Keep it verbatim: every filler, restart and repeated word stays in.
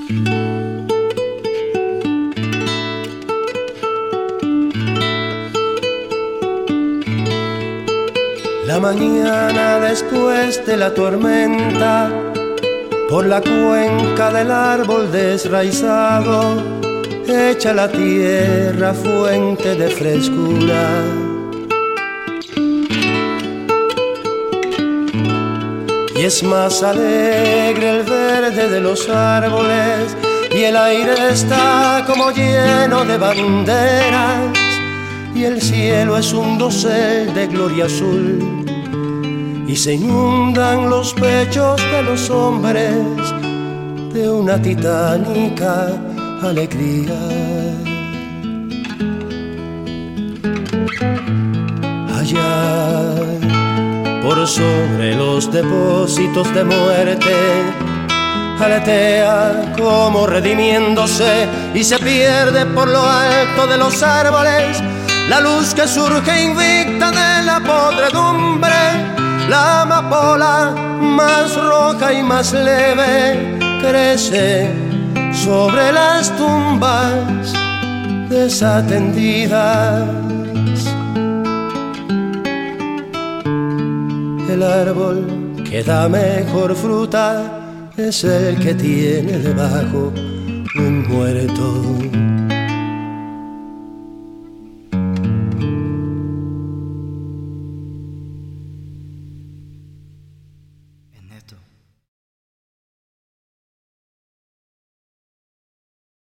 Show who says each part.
Speaker 1: La mañana después de la tormenta, por la cuenca del árbol desraizado, echa la tierra fuente de frescura. Y es más alegre el verde de los árboles, y el aire está como lleno de banderas, y el cielo es un dosel de gloria azul, y se inundan los pechos de los hombres de una titánica alegría. Allá, por sobre los depósitos de muerte, aletea como redimiéndose, y se pierde por lo alto de los árboles la luz que surge invicta de la podredumbre. La amapola más roja y más leve crece sobre las tumbas desatendidas. El árbol que da mejor fruta es el que tiene debajo un muerto.